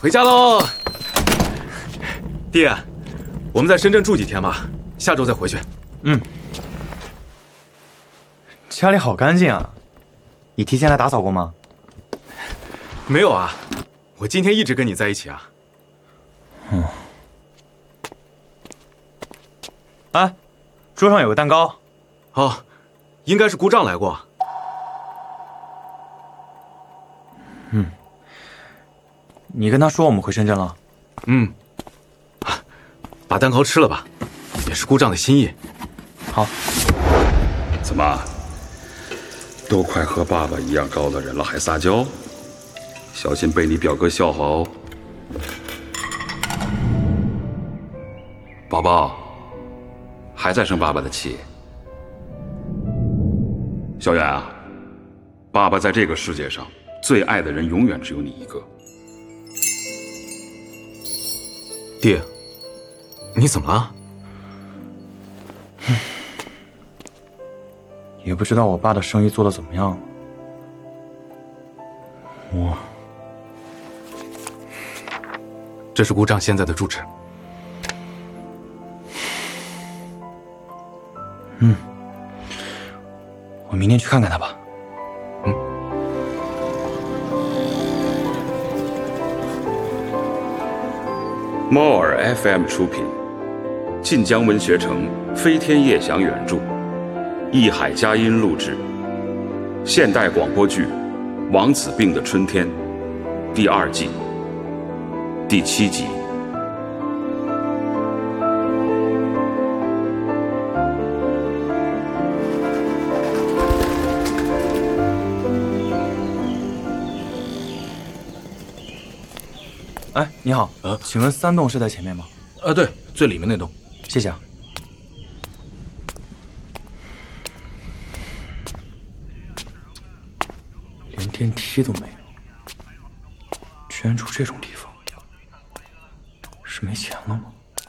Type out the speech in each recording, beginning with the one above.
回家喽。爹，我们在深圳住几天吧，下周再回去。 嗯。家里好干净啊，你提前来打扫过吗？ 没有啊，我今天一直跟你在一起啊。 哎，桌上有个蛋糕。 哦，应该是姑丈来过。 你跟他说我们回深圳了？ 把蛋糕吃了吧，也是姑丈的心意。 好。 怎么，都快和爸爸一样高的人了，还撒娇？小心被你表哥笑话哦。宝宝，还在生爸爸的气？小远啊，爸爸在这个世界上最爱的人永远只有你一个。 爹，你怎么了？ 也不知道我爸的生意做得怎么样。 这是姑丈现在的住址。 我明天去看看他吧。 猫耳 FM 出品，晋江文学城飞天夜翔原著，艺海佳音录制，现代广播剧《王子病的春天》第2季第7集。 哎，你好，请问3栋是在前面吗？ 对，最里面那栋。 谢谢啊。连电梯都没有，居然住这种地方，是没钱了吗？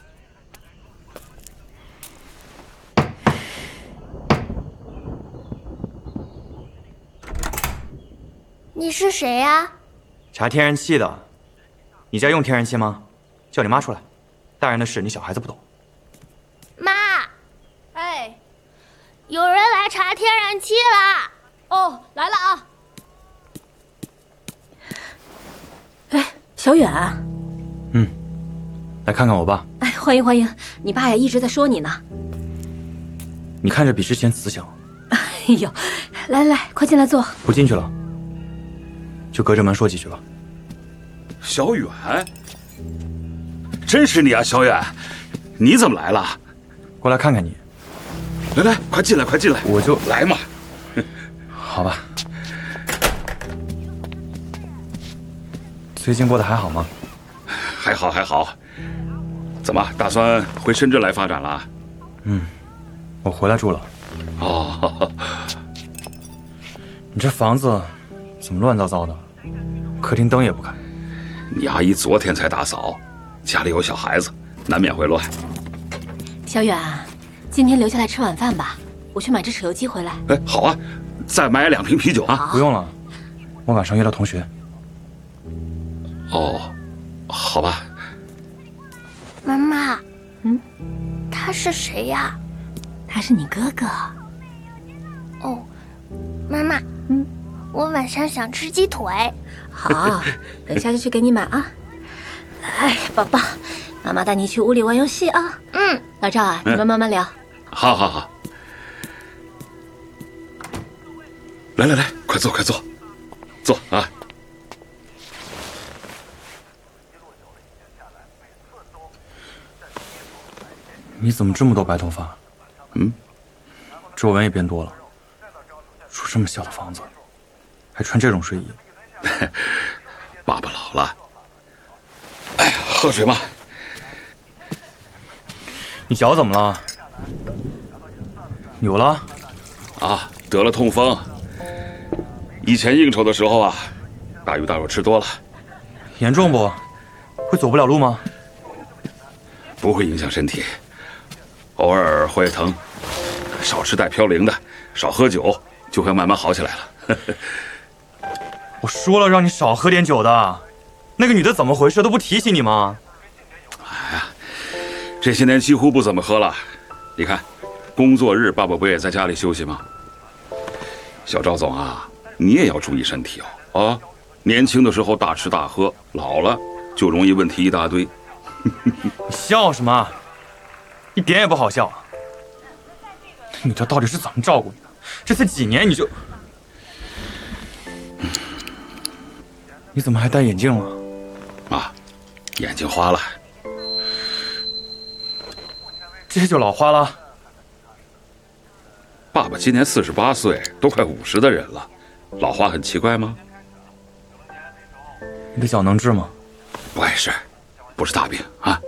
你是谁呀？ 查天然气的。你家用天然气吗？叫你妈出来，大人的事你小孩子不懂。 妈，哎，有人来查天然气啦！ 哦，来了啊！哎，小远， 来看看我爸。 哎，欢迎欢迎，你爸呀一直在说你呢。 你看着比之前慈祥。 哎呦，来来来，快进来坐。 不进去了，就隔着门说几句吧。 小远，真是你啊，小远，你怎么来了？ 过来看看你。 来来，快进来，快进来， 我就来嘛。 好吧。最近过得还好吗？ 还好还好。怎么打算回深圳来发展了？ 我回来住了。 哦， 你这房子怎么乱糟糟的？客厅灯也不开。 你阿姨昨天才打扫，家里有小孩子，难免会乱。 小远，今天留下来吃晚饭吧，我去买只豉油鸡回来。 哎，好啊，再买2瓶啤酒啊。 不用了，我晚上约了同学。 哦，好吧。 妈妈，他是谁呀？ 他是你哥哥。 哦，妈妈，我晚上想吃鸡腿。 好，等下就去给你买啊。来，宝宝，妈妈带你去屋里玩游戏啊。老赵啊，你们慢慢聊。 好好好。来来来，快坐快坐，坐啊。 你怎么这么多白头发？皱纹也变多了。住这么小的房子，还穿这种睡衣。 爸爸老了。哎呀，喝水嘛。 你脚怎么了？扭了？ 啊，得了痛风。以前应酬的时候啊，大鱼大肉吃多了。 严重不？会走不了路吗？ 不会影响身体，偶尔会疼。少吃带嘌呤的，少喝酒，就会慢慢好起来了。 我说了让你少喝点酒的。 那个女的怎么回事都不提醒你吗？ 哎呀，这些年几乎不怎么喝了。你看，工作日爸爸不也在家里休息吗？小赵总啊，你也要注意身体哦啊！年轻的时候大吃大喝，老了就容易问题一大堆。 你笑什么？一点也不好笑。那女的到底是怎么照顾你的？这才几年你就……你怎么还戴眼镜了？ 啊，眼睛花了。 这就老花了。 爸爸今年48岁，都快50的人了，老花很奇怪吗？ 你的脚能治吗？ 不碍事，不是大病啊。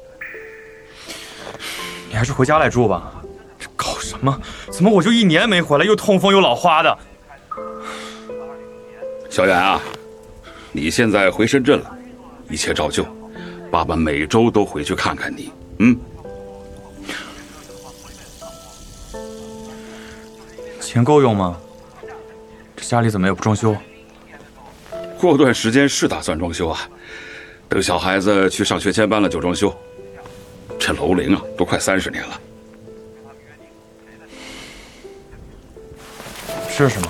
你还是回家来住吧。这搞什么？怎么我就1年没回来，又痛风又老花的？ 小远啊，你现在回深圳了，一切照旧，爸爸每周都回去看看你。 钱够用吗？这家里怎么也不装修？ 过段时间是打算装修啊，等小孩子去上学前班了就装修。这楼龄啊，都快30年了。 这是什么？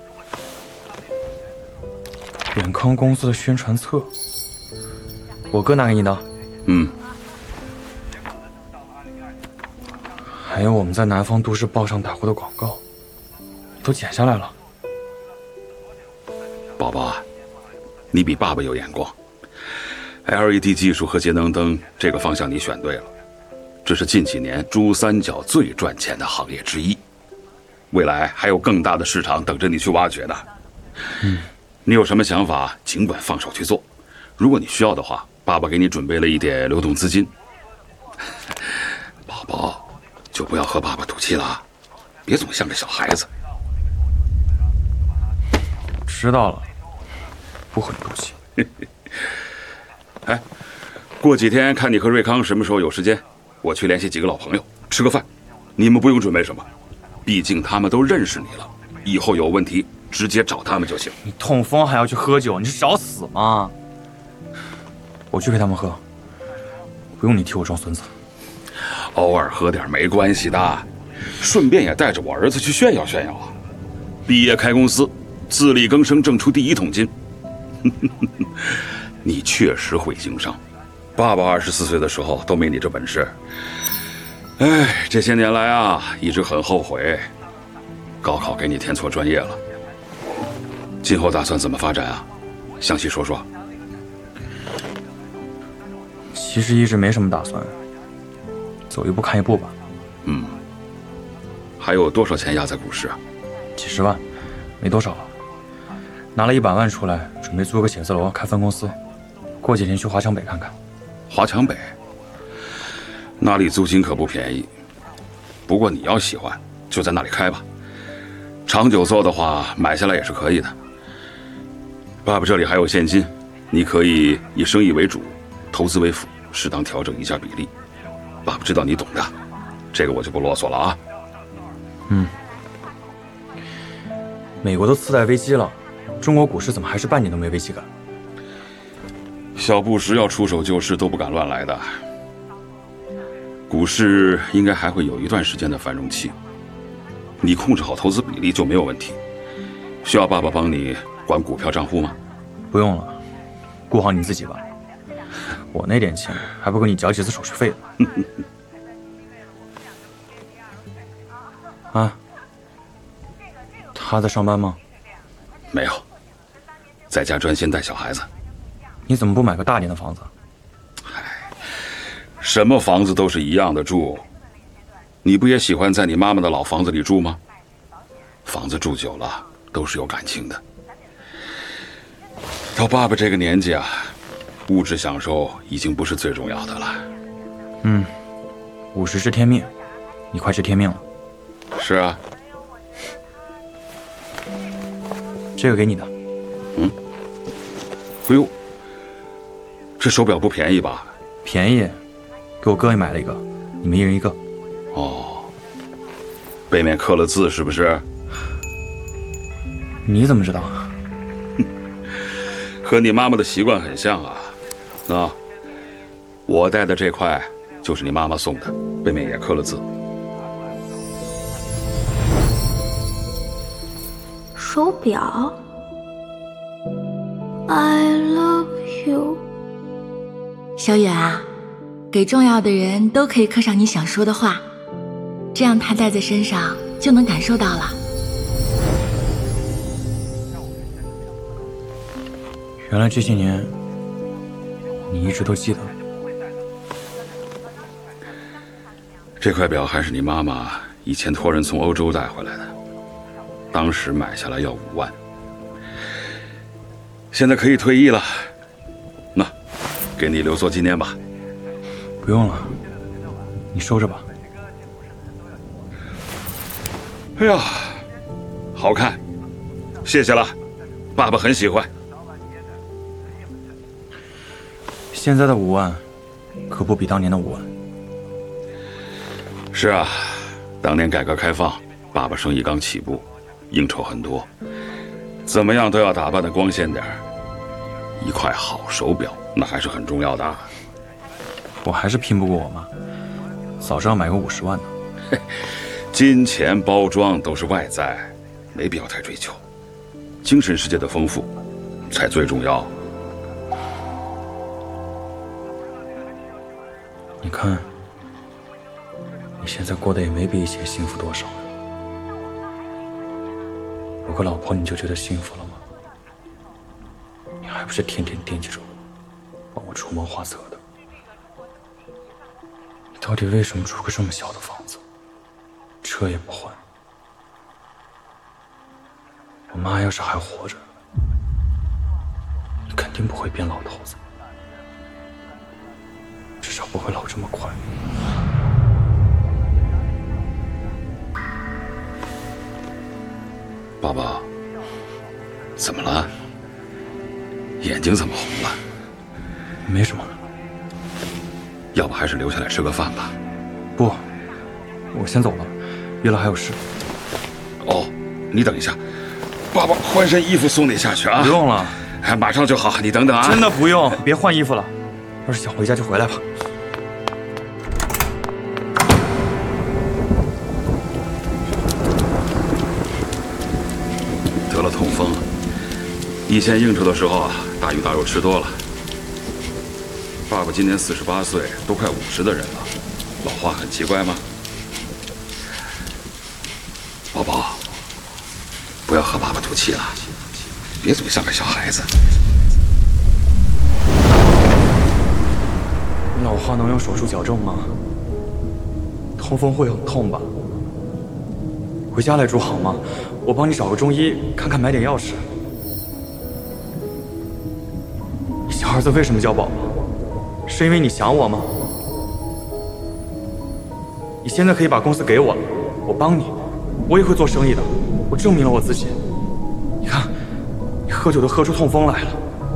远康公司的宣传册。我哥拿给你的。还有我们在南方都市报上打过的广告，都剪下来了。 宝宝啊，你比爸爸有眼光。LED 技术和节能灯这个方向你选对了，这是近几年珠三角最赚钱的行业之一，未来还有更大的市场等着你去挖掘呢。你有什么想法，尽管放手去做。如果你需要的话，爸爸给你准备了一点流动资金。宝宝，就不要和爸爸赌气了，别总像个小孩子。 知道了，不和你赌气。 哎，过几天看你和瑞康什么时候有时间，我去联系几个老朋友吃个饭。你们不用准备什么，毕竟他们都认识你了，以后有问题直接找他们就行。 你痛风还要去喝酒，你是找死吗？我去陪他们喝，不用你替我装孙子。 偶尔喝点没关系的，顺便也带着我儿子去炫耀炫耀啊！毕业开公司，自力更生挣出第1桶金。你确实会经商，爸爸24岁的时候都没你这本事。哎，这些年来啊，一直很后悔，高考给你填错专业了。今后打算怎么发展啊？详细说说。 其实一直没什么打算，走一步看一步吧。 还有多少钱压在股市啊？ 几十万，没多少了。拿了100万出来，准备租个写字楼，开分公司。过几天去华强北看看。 华强北，那里租金可不便宜。不过你要喜欢，就在那里开吧。长久做的话，买下来也是可以的。爸爸这里还有现金，你可以以生意为主，投资为辅，适当调整一下比例。爸爸知道你懂的，这个我就不啰嗦了啊。 美国都次贷危机了，中国股市怎么还是半点都没危机感？ 小布什要出手救市都不敢乱来的。股市应该还会有一段时间的繁荣期，你控制好投资比例就没有问题。需要爸爸帮你管股票账户吗？ 不用了，顾好你自己吧。我那点钱还不够你缴几次手续费呢。啊，他在上班吗？ 没有，在家专心带小孩子。 你怎么不买个大点的房子？ 什么房子都是一样的住，你不也喜欢在你妈妈的老房子里住吗？房子住久了都是有感情的。到爸爸这个年纪啊，物质享受已经不是最重要的了。 50知天命，你快知天命了。 是啊。 这个给你的。 哎呦，这手表不便宜吧？ 便宜，给我哥也买了一个，你们一人一个。 哦，背面刻了字是不是？ 你怎么知道？ 和你妈妈的习惯很像啊。那我戴的这块就是你妈妈送的，背面也刻了字。 手表 ，I love you。 小远啊，给重要的人都可以刻上你想说的话，这样他戴在身上就能感受到了。 原来这些年，你一直都记得。 这块表还是你妈妈以前托人从欧洲带回来的，当时买下来要5万，现在可以退役了，那给你留作纪念吧。 不用了，你收着吧。 哎呀，好看，谢谢了，爸爸很喜欢。 现在的5万，可不比当年的5万。 是啊，当年改革开放，爸爸生意刚起步，应酬很多，怎么样都要打扮得光鲜点儿。一块好手表，那还是很重要的啊。 我还是拼不过我妈，早知道买个50万呢。 金钱包装都是外在，没必要太追求，精神世界的丰富才最重要。 你看，你现在过得也没比以前幸福多少。有个老婆你就觉得幸福了吗？你还不是天天惦记着我，帮我出谋划策的。你到底为什么住个这么小的房子，车也不换？我妈要是还活着，你肯定不会变老头子，至少不会老这么快。 爸爸，怎么了？眼睛怎么红了？ 没什么。 要不还是留下来吃个饭吧？ 不，我先走了，约了还有事。 哦，你等一下，爸爸换身衣服送你下去啊。 不用了， 马上就好，你等等啊。 真的不用，别换衣服了。要是想回家就回来吧。 得了痛风，以前应酬的时候啊，大鱼大肉吃多了。爸爸今年48岁，都快50的人了，老话很奇怪吗？宝宝，不要和爸爸赌气了，别总像个小孩子。 老花能用手术矫正吗？痛风会很痛吧？回家来住好吗？我帮你找个中医，看看买点药吃。你小儿子为什么叫宝宝？是因为你想我吗？你现在可以把公司给我了，我帮你，我也会做生意的，我证明了我自己。你看，你喝酒都喝出痛风来了，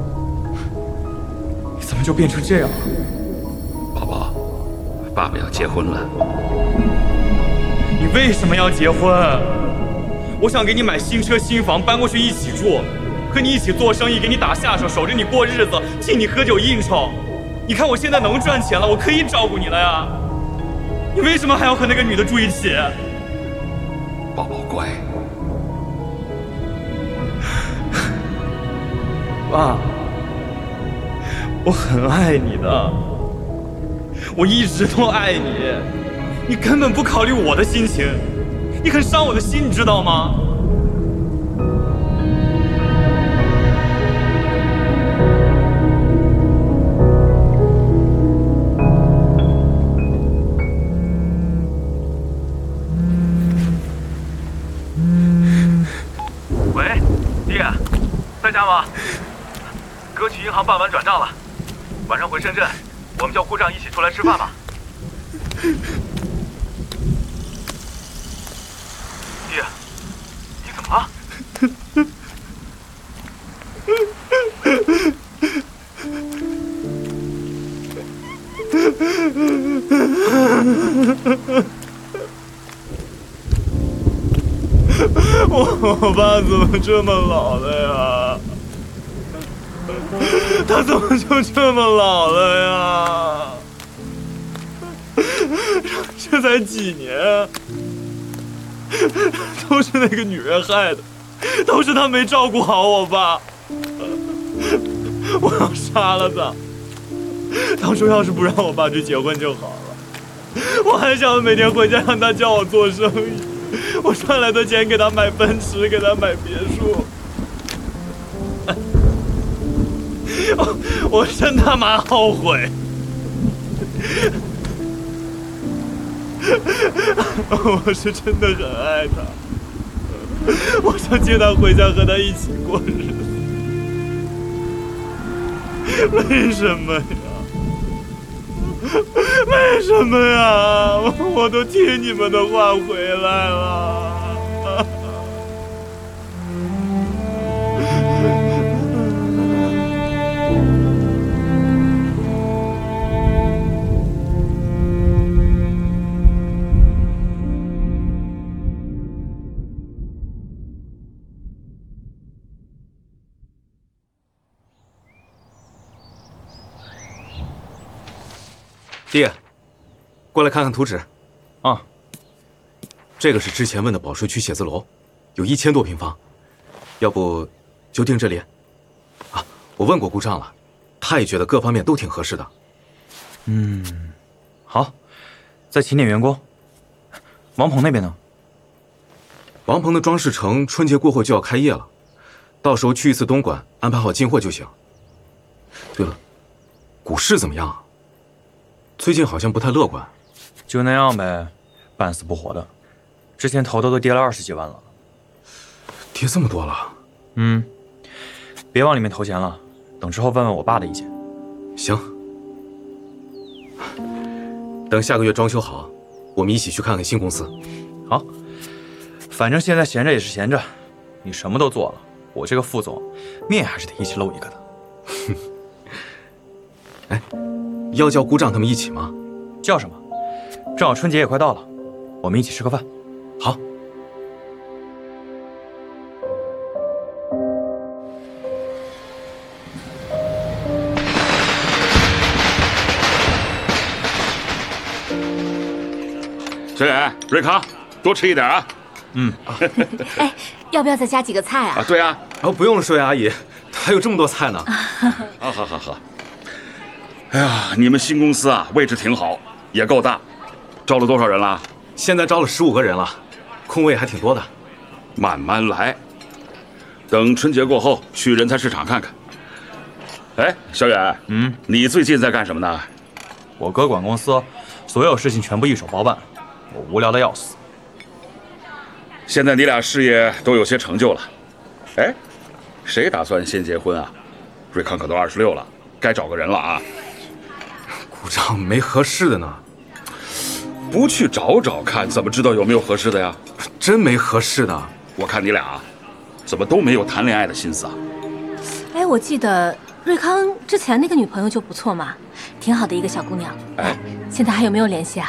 你怎么就变成这样了？ 宝宝，爸爸要结婚了。 你为什么要结婚？我想给你买新车新房，搬过去一起住，和你一起做生意，给你打下手，守着你过日子，替你喝酒应酬。你看我现在能赚钱了，我可以照顾你了呀。你为什么还要和那个女的住一起？ 宝宝乖。 爸，我很爱你的，我一直都爱你，你根本不考虑我的心情，你很伤我的心，你知道吗？ 喂，爹，在家吗？哥去银行办完转账了，晚上回深圳，我们叫姑丈一起出来吃饭吧。爹，你怎么了？我爸怎么这么老了呀？ 他怎么就这么老了呀？这才几年啊，都是那个女人害的，都是她没照顾好我爸。我要杀了他。当初要是不让我爸去结婚就好了，我还想每天回家让他教我做生意，我赚来的钱给他买奔驰，给他买别墅。我真他妈后悔。我是真的很爱他，我想接他回家和他一起过日子。为什么呀？为什么呀？我都听你们的话回来了。 爹，过来看看图纸。 啊， 这个是之前问的保税区写字楼，有1000多平方，要不就定这里。啊，我问过顾丈了，他也觉得各方面都挺合适的。 好，再请点员工。王鹏那边呢？ 王鹏的装饰城春节过后就要开业了，到时候去一次东莞，安排好进货就行。对了，股市怎么样啊？最近好像不太乐观。 就那样呗，半死不活的。之前投的都跌了20几万了。 跌这么多了？ 别往里面投钱了，等之后问问我爸的意见。 行，等下个月装修好，我们一起去看看新公司。 好，反正现在闲着也是闲着，你什么都做了，我这个副总面还是得一起露一个的。 哎，要叫顾丈他们一起吗？ 叫什么？正好春节也快到了，我们一起吃个饭。 好。 小远、瑞康，多吃一点啊。 哎，要不要再加几个菜啊？ 对啊。 不用了，寿月阿姨，还有这么多菜呢。 好。哎呀，你们新公司啊，位置挺好，也够大，招了多少人了？ 现在招了15个人了，空位还挺多的。 慢慢来，等春节过后去人才市场看看。哎，小远，你最近在干什么呢？ 我哥管公司，所有事情全部一手包办，我无聊的要死。 现在你俩事业都有些成就了，哎，谁打算先结婚啊？瑞康可都26了，该找个人了啊。 顾丈没合适的呢。 不去找找看，怎么知道有没有合适的呀？ 真没合适的。 我看你俩怎么都没有谈恋爱的心思啊？ 哎，我记得瑞康之前那个女朋友就不错嘛，挺好的一个小姑娘。 哎， 现在还有没有联系啊？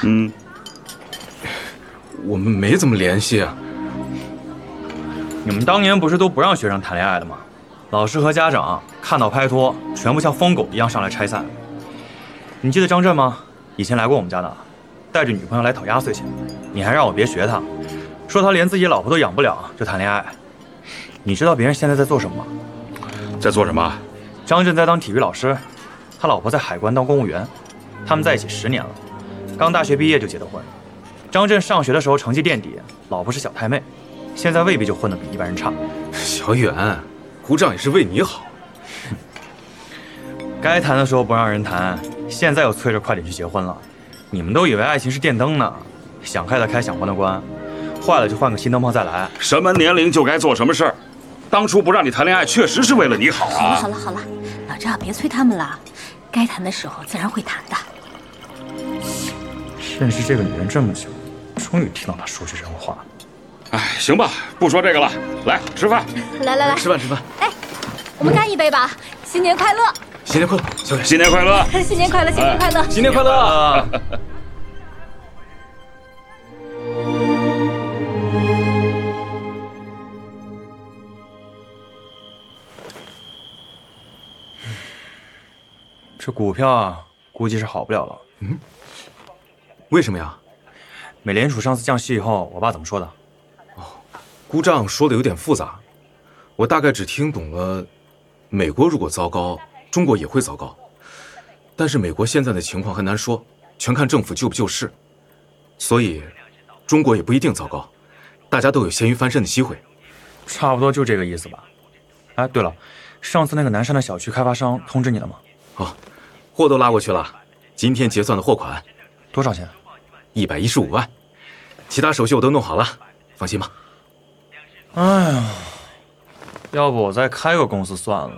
我们没怎么联系啊。 你们当年不是都不让学生谈恋爱的吗？老师和家长看到拍拖，全部像疯狗一样上来拆散。你记得张震吗？以前来过我们家的，带着女朋友来讨压岁钱，你还让我别学他，说他连自己老婆都养不了就谈恋爱。你知道别人现在在做什么吗？ 在做什么？ 张震在当体育老师，他老婆在海关当公务员，他们在一起10年了，刚大学毕业就结的婚。张震上学的时候成绩垫底，老婆是小太妹，现在未必就混得比一般人差。 小远，顾丈也是为你好。 该谈的时候不让人谈，现在又催着快点去结婚了。你们都以为爱情是电灯呢，想开的开，想关的关，坏了就换个新灯泡再来。 什么年龄就该做什么事儿，当初不让你谈恋爱，确实是为了你好啊。 好了，老赵别催他们了，该谈的时候自然会谈的。 认识这个女人这么久，终于听到她说句人话。 哎，行吧，不说这个了，来吃饭。 来， 吃饭。 哎，我们干一杯吧，新年快乐！ 新年快乐，小远。 新年快乐！ 新年快乐！新年快乐！ 新年快乐！ 这股票啊，估计是好不了了。 为什么呀？ 美联储上次降息以后，我爸怎么说的？ 姑丈说的有点复杂，我大概只听懂了，美国如果糟糕，中国也会糟糕。但是美国现在的情况很难说，全看政府救不救市。所以，中国也不一定糟糕，大家都有咸鱼翻身的机会。 差不多就这个意思吧。哎，对了，上次那个南山的小区开发商通知你了吗？ 哦，货都拉过去了，今天结算的货款。 多少钱 ？115万，其他手续我都弄好了，放心吧。 哎呀，要不我再开个公司算了。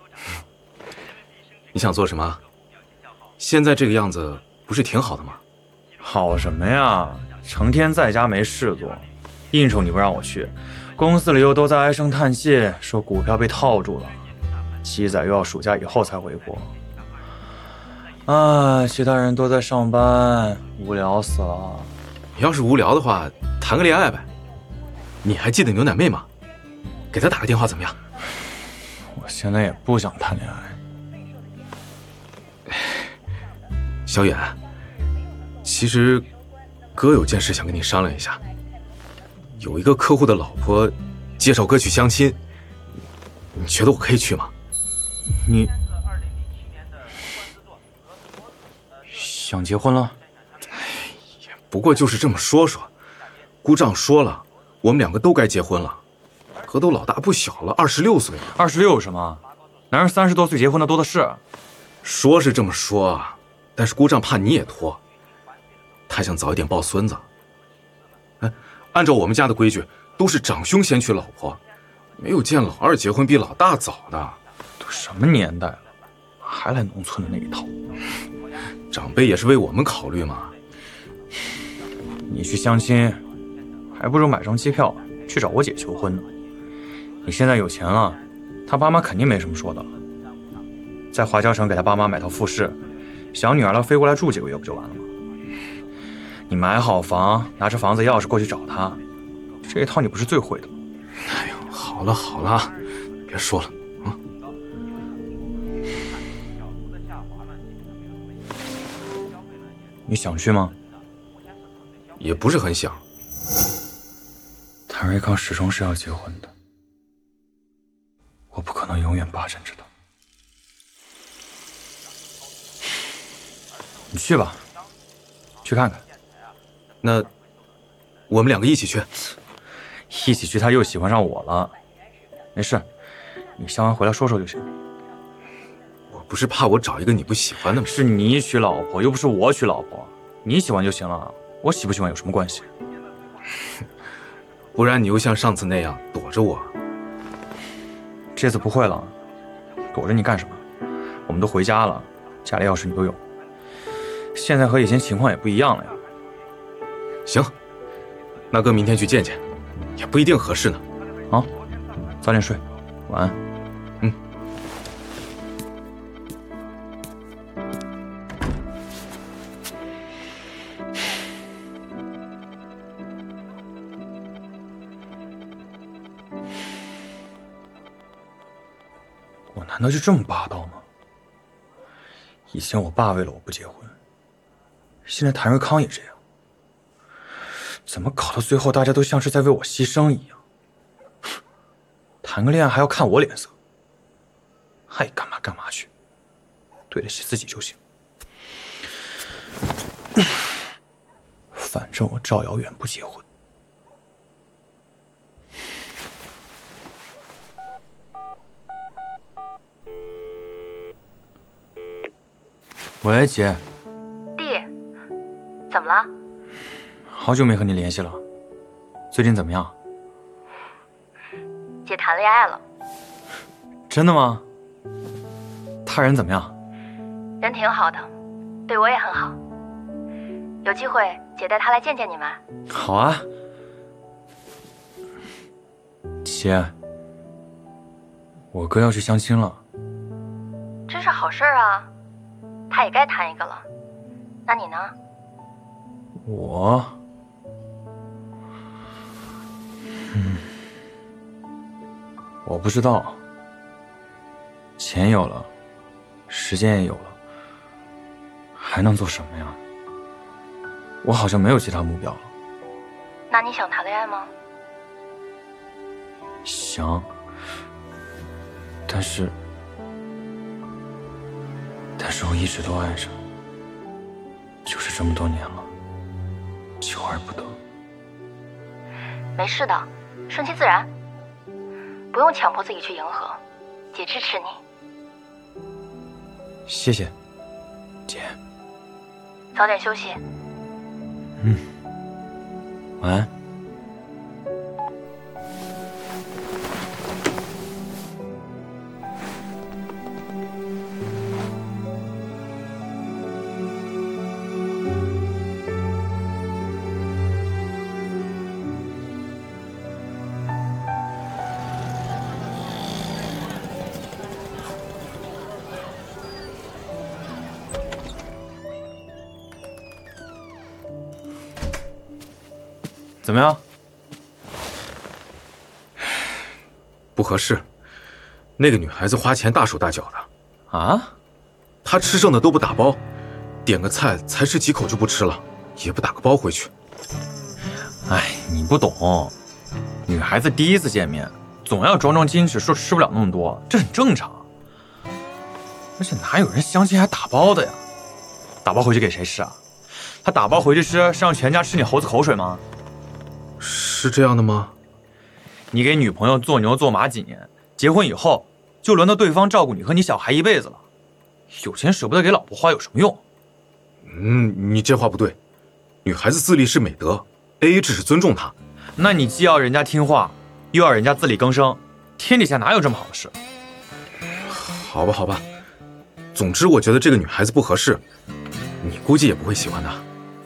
你想做什么？现在这个样子不是挺好的吗？ 好什么呀，成天在家没事做，应酬你不让我去，公司里又都在唉声叹气，说股票被套住了，鸡仔又要暑假以后才回国。啊，其他人都在上班，无聊死了。 要是无聊的话，谈个恋爱呗。你还记得牛奶妹吗？给她打个电话怎么样？ 我现在也不想谈恋爱。 小远，其实哥有件事想跟你商量一下。有一个客户的老婆介绍哥去相亲，你觉得我可以去吗？ 你想结婚了？ 不过就是这么说说。姑丈说了，我们两个都该结婚了。哥都老大不小了，26岁了。 26有什么？男人30多岁结婚的多的是。 说是这么说，但是姑丈怕你也拖，他想早一点抱孙子。按照我们家的规矩，都是长兄先娶老婆，没有见老二结婚比老大早的。 都什么年代了，还来农村的那一套？ 长辈也是为我们考虑嘛。 你去相亲，还不如买张机票去找我姐求婚呢。你现在有钱了，他爸妈肯定没什么说的了。在华侨城给他爸妈买套复式，小女儿了飞过来住几个月不就完了吗？你买好房，拿着房子钥匙过去找他，这一套你不是最会的吗？ 哎呦，好了好了，别说了啊。 你想去吗？ 也不是很想。 谭瑞康始终是要结婚的，我不可能永远霸占着他。你去吧，去看看。 那我们两个一起去。 一起去他又喜欢上我了。没事，你相完回来说说就行。 我不是怕我找一个你不喜欢的吗？ 是你娶老婆，又不是我娶老婆。你喜欢就行了，我喜不喜欢有什么关系？ 不然你又像上次那样躲着我。 这次不会了，躲着你干什么？我们都回家了，家里钥匙你都有。现在和以前情况也不一样了呀。 行，那哥明天去见见，也不一定合适呢。 啊，早点睡，晚安。我难道就这么霸道吗？以前我爸为了我不结婚，现在谭瑞康也这样。怎么搞到最后，大家都像是在为我牺牲一样？谈个恋爱还要看我脸色，爱干嘛干嘛去，对得起自己就行。反正我赵遥远不结婚。喂，姐。 弟，怎么了？ 好久没和你联系了，最近怎么样？ 姐谈恋爱了。 真的吗？他人怎么样？ 人挺好的，对我也很好。有机会姐带他来见见你们。 好啊。姐，我哥要去相亲了。 真是好事啊，他也该谈一个了。那你呢？ 我不知道。钱有了，时间也有了， 还能做什么呀？我好像没有其他目标了。 那你想谈恋爱吗？ 想，但是我一直都爱着，就是这么多年了，求而不得。 没事的，顺其自然，不用强迫自己去迎合，姐支持你。 谢谢，姐。 早点休息。 晚安。怎么样？ 不合适。那个女孩子花钱大手大脚的啊？ 她吃剩的都不打包，点个菜才吃几口就不吃了，也不打个包回去。 哎，你不懂，女孩子第一次见面，总要装装矜持，说吃不了那么多，这很正常。而且哪有人相亲还打包的呀？打包回去给谁吃啊？他打包回去吃，是让全家吃你猴子口水吗？ 是这样的吗？ 你给女朋友做牛做马几年，结婚以后就轮到对方照顾你和你小孩一辈子了。有钱舍不得给老婆花有什么用？ 你这话不对。女孩子自立是美德 ，AA 制是尊重她。 那你既要人家听话，又要人家自力更生，天底下哪有这么好的事？ 好吧。总之，我觉得这个女孩子不合适，你估计也不会喜欢她。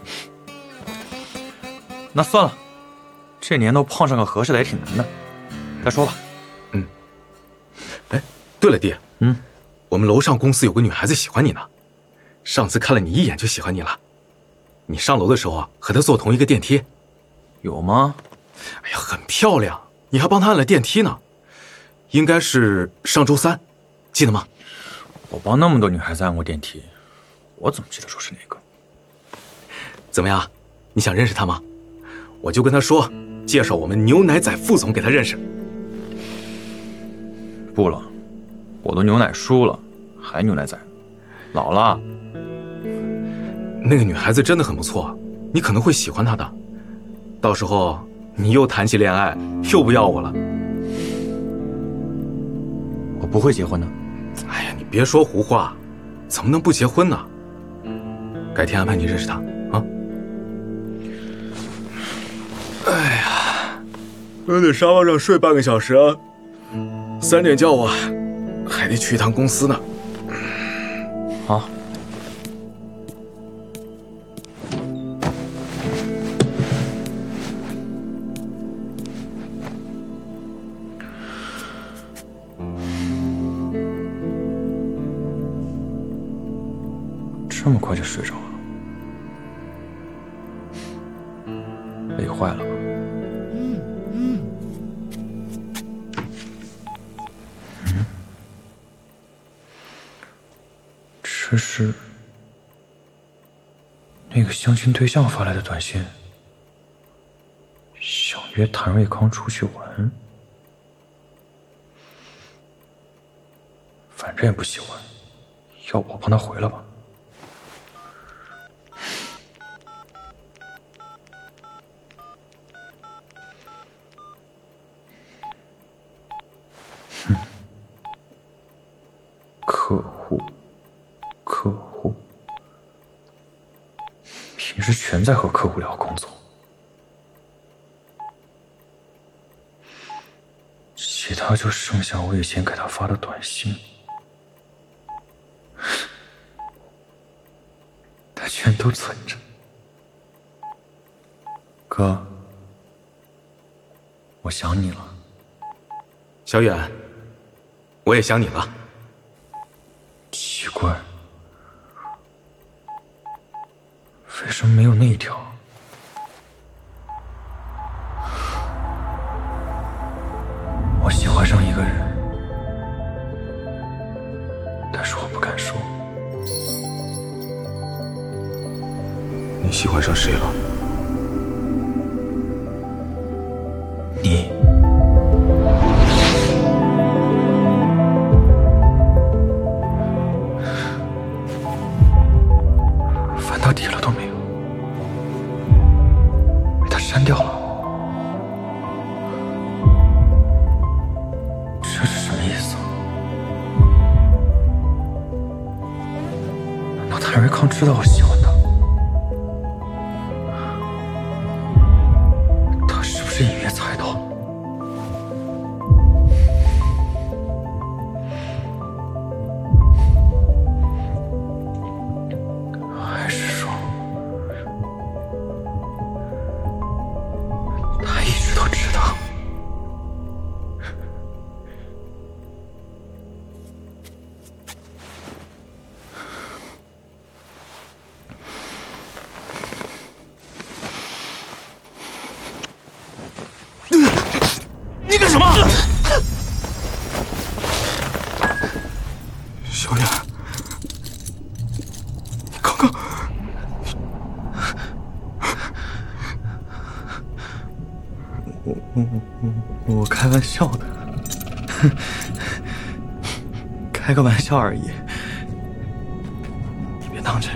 那算了，这年头碰上个合适的也挺难的。再说吧。 哎，对了，爹，我们楼上公司有个女孩子喜欢你呢，上次看了你一眼就喜欢你了。你上楼的时候啊，和她坐同一个电梯。 有吗？ 哎呀，很漂亮，你还帮她按了电梯呢。应该是上周3，记得吗？ 我帮那么多女孩子按过电梯，我怎么记得说是哪个？ 怎么样？你想认识她吗？我就跟她说，介绍我们牛奶仔副总给她认识。 不了，我都牛奶叔了，还牛奶仔，老了。 那个女孩子真的很不错，你可能会喜欢她的。到时候你又谈起恋爱，又不要我了。 我不会结婚的。 哎呀，你别说胡话，怎么能不结婚呢？改天安排你认识她啊。哎呀，我在沙发上睡半个小时啊，3点叫我，还得去一趟公司呢。 好。这么快就睡着了，累坏了吧？这是那个相亲对象发来的短信，想约谭瑞康出去玩，反正也不喜欢，要不我帮他回了吧。客户，平时全在和客户聊工作，其他就剩下我以前给他发的短信，他全都存着。哥，我想你了。 小远，我也想你了。 奇怪，为什么没有那一条？我喜欢上一个人，但是我不敢说。 喜欢上谁了？ 你。翻到底了都没有，被他删掉了。这是什么意思？难道谭瑞康知道我喜欢他？他是不是隐约猜到了？还是说，他一直都知道？你干什么？小远，你刚刚……我开玩笑的，开个玩笑而已，你别当真。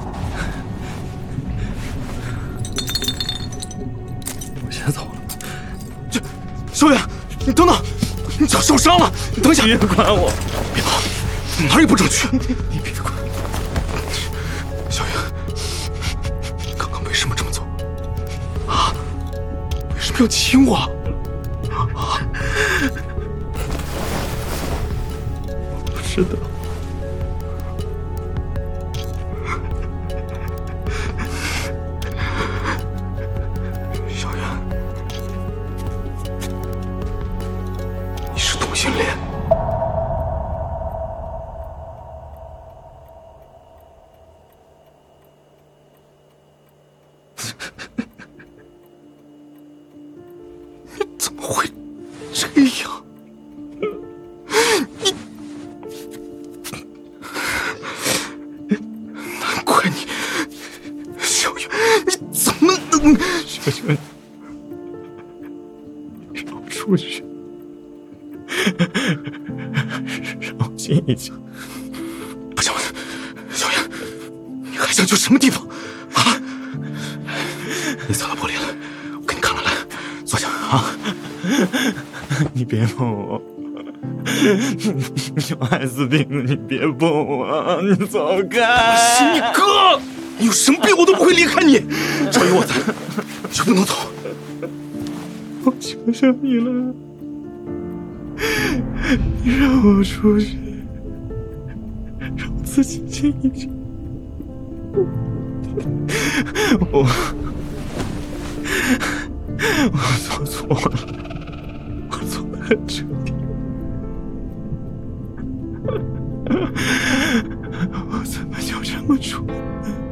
我先走了。小远，你等等，你脚受伤了，你等一下。别管我，别跑，哪儿也不准去。你别管。小远，你刚刚为什么这么做？啊？为什么要亲我？啊？我不知道。小远。你是同性恋？你怎么会这样？难怪你，小远，你怎么能……小远，让我出去。让我静一静。不行，小远，你还想去什么地方？啊？你擦了玻璃了，我给你看看来，坐下啊。你别碰我，有艾滋病的，你别碰我，你走开！我是你哥，你有什么病我都不会离开你，只要有我在，你就不能走。我求求你了。你让我出去，让我自己静一静。我做错了，我做得很彻底。我怎么就这么蠢呢？